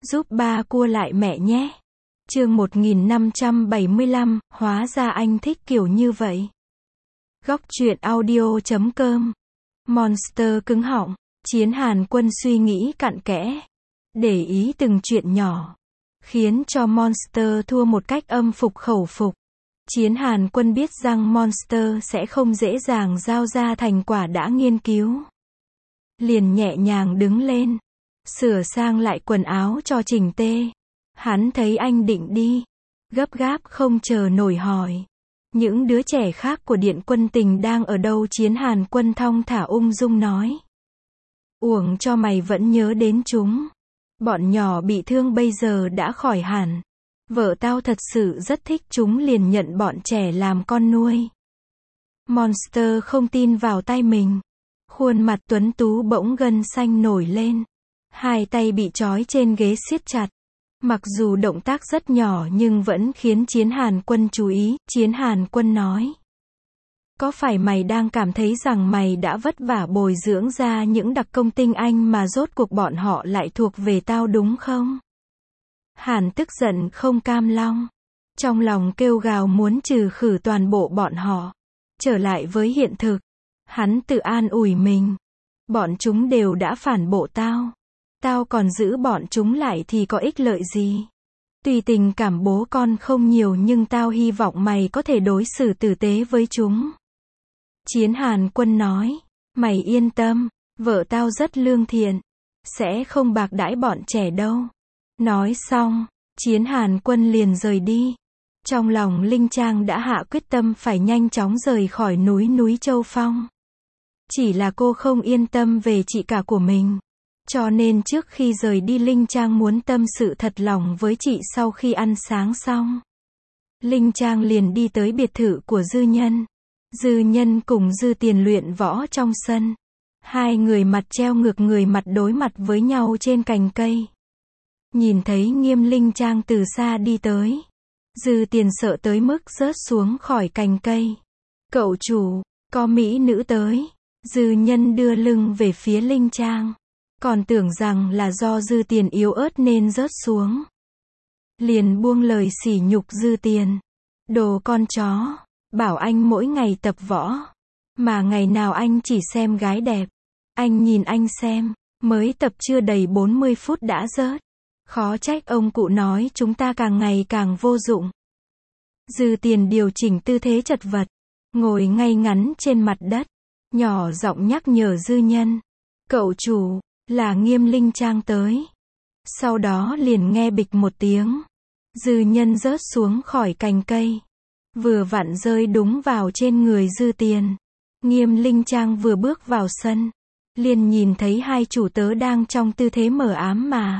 Giúp ba cua lại mẹ nhé. Chương 1575, hóa ra anh thích kiểu như vậy. Góc truyện audio.com. Monster cứng họng. Chiến Hàn Quân suy nghĩ cặn kẽ, để ý từng chuyện nhỏ, khiến cho Monster thua một cách âm phục khẩu phục. Chiến Hàn Quân biết rằng Monster sẽ không dễ dàng giao ra thành quả đã nghiên cứu. Liền nhẹ nhàng đứng lên, sửa sang lại quần áo cho chỉnh tề. Hắn thấy anh định đi, gấp gáp không chờ nổi hỏi. Những đứa trẻ khác của Điện Quân Tình đang ở đâu? Chiến Hàn Quân thong thả ung dung nói. Uổng cho mày vẫn nhớ đến chúng. Bọn nhỏ bị thương bây giờ đã khỏi hẳn. Vợ tao thật sự rất thích chúng, liền nhận bọn trẻ làm con nuôi. Monster không tin vào tay mình. Khuôn mặt tuấn tú bỗng gân xanh nổi lên. Hai tay bị trói trên ghế siết chặt. Mặc dù động tác rất nhỏ nhưng vẫn khiến Chiến Hàn Quân chú ý. Chiến Hàn Quân nói. Có phải mày đang cảm thấy rằng mày đã vất vả bồi dưỡng ra những đặc công tinh anh mà rốt cuộc bọn họ lại thuộc về tao đúng không? Hàn tức giận không cam lòng. Trong lòng kêu gào muốn trừ khử toàn bộ bọn họ. Trở lại với hiện thực. Hắn tự an ủi mình. Bọn chúng đều đã phản bội tao. Tao còn giữ bọn chúng lại thì có ích lợi gì? Tuy tình cảm bố con không nhiều nhưng tao hy vọng mày có thể đối xử tử tế với chúng. Chiến Hàn Quân nói. Mày yên tâm, vợ tao rất lương thiện. Sẽ không bạc đãi bọn trẻ đâu. Nói xong, Chiến Hàn Quân liền rời đi. Trong lòng Linh Trang đã hạ quyết tâm phải nhanh chóng rời khỏi núi Châu Phong. Chỉ là cô không yên tâm về chị cả của mình. Cho nên trước khi rời đi Linh Trang muốn tâm sự thật lòng với chị sau khi ăn sáng xong. Linh Trang liền đi tới biệt thự của Dư Nhân. Dư Nhân cùng Dư Tiền luyện võ trong sân. Hai người mặt treo ngược người mặt đối mặt với nhau trên cành cây. Nhìn thấy Nghiêm Linh Trang từ xa đi tới. Dư Tiền sợ tới mức rớt xuống khỏi cành cây. Cậu chủ, có mỹ nữ tới. Dư Nhân đưa lưng về phía Linh Trang. Còn tưởng rằng là do Dư Tiền yếu ớt nên rớt xuống. Liền buông lời sỉ nhục Dư Tiền. Đồ con chó, bảo anh mỗi ngày tập võ. Mà ngày nào anh chỉ xem gái đẹp. Anh nhìn anh xem, mới tập chưa đầy 40 phút đã rớt. Khó trách ông cụ nói chúng ta càng ngày càng vô dụng. Dư Tiền điều chỉnh tư thế chật vật, ngồi ngay ngắn trên mặt đất. Nhỏ giọng nhắc nhở Dư Nhân. Cậu chủ, là Nghiêm Linh Trang tới. Sau đó liền nghe bịch một tiếng. Dư Nhân rớt xuống khỏi cành cây. Vừa vặn rơi đúng vào trên người Dư Tiền. Nghiêm Linh Trang vừa bước vào sân. Liền nhìn thấy hai chủ tớ đang trong tư thế mờ ám mà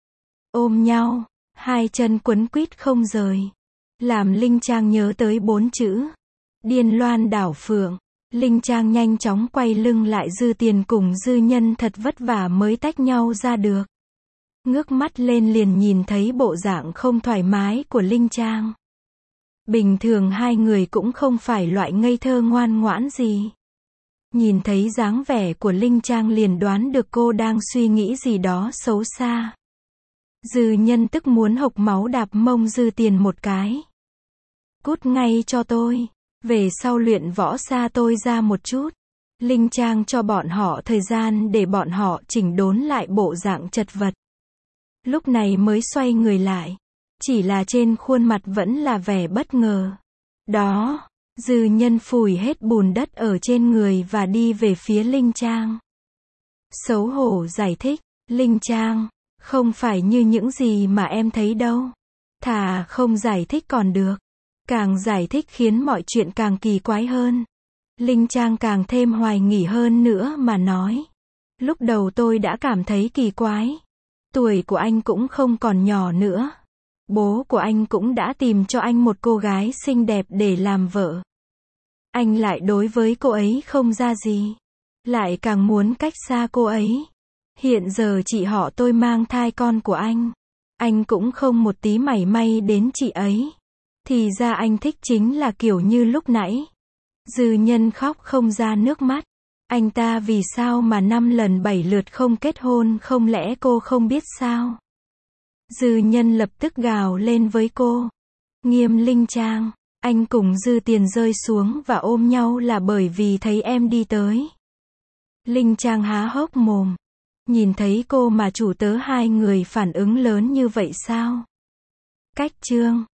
ôm nhau. Hai chân quấn quýt không rời. Làm Linh Trang nhớ tới 4 chữ. Điên loan đảo phượng. Linh Trang nhanh chóng quay lưng lại. Dư Tiền cùng Dư Nhân thật vất vả mới tách nhau ra được. Ngước mắt lên liền nhìn thấy bộ dạng không thoải mái của Linh Trang. Bình thường hai người cũng không phải loại ngây thơ ngoan ngoãn gì. Nhìn thấy dáng vẻ của Linh Trang liền đoán được cô đang suy nghĩ gì đó xấu xa. Dư Nhân tức muốn hộc máu đạp mông Dư Tiền một cái. Cút ngay cho tôi. Về sau luyện võ xa tôi ra một chút. Linh Trang cho bọn họ thời gian để bọn họ chỉnh đốn lại bộ dạng chật vật. Lúc này mới xoay người lại. Chỉ là trên khuôn mặt vẫn là vẻ bất ngờ. Đó, Dư Nhân phủi hết bùn đất ở trên người và đi về phía Linh Trang. Xấu hổ giải thích. Linh Trang, không phải như những gì mà em thấy đâu. Thà không giải thích còn được. Càng giải thích khiến mọi chuyện càng kỳ quái hơn. Linh Trang càng thêm hoài nghi hơn nữa mà nói. Lúc đầu tôi đã cảm thấy kỳ quái. Tuổi của anh cũng không còn nhỏ nữa. Bố của anh cũng đã tìm cho anh một cô gái xinh đẹp để làm vợ. Anh lại đối với cô ấy không ra gì. Lại càng muốn cách xa cô ấy. Hiện giờ chị họ tôi mang thai con của anh. Anh cũng không một tí mảy may đến chị ấy. Thì ra anh thích chính là kiểu như lúc nãy. Dư Nhân khóc không ra nước mắt. Anh ta vì sao mà 5 lần 7 lượt không kết hôn, không lẽ cô không biết sao? Dư Nhân lập tức gào lên với cô. Nghiêm Linh Trang, anh cùng Dư Tiền rơi xuống và ôm nhau là bởi vì thấy em đi tới. Linh Trang há hốc mồm. Nhìn thấy cô mà chủ tớ hai người phản ứng lớn như vậy sao? Cách chương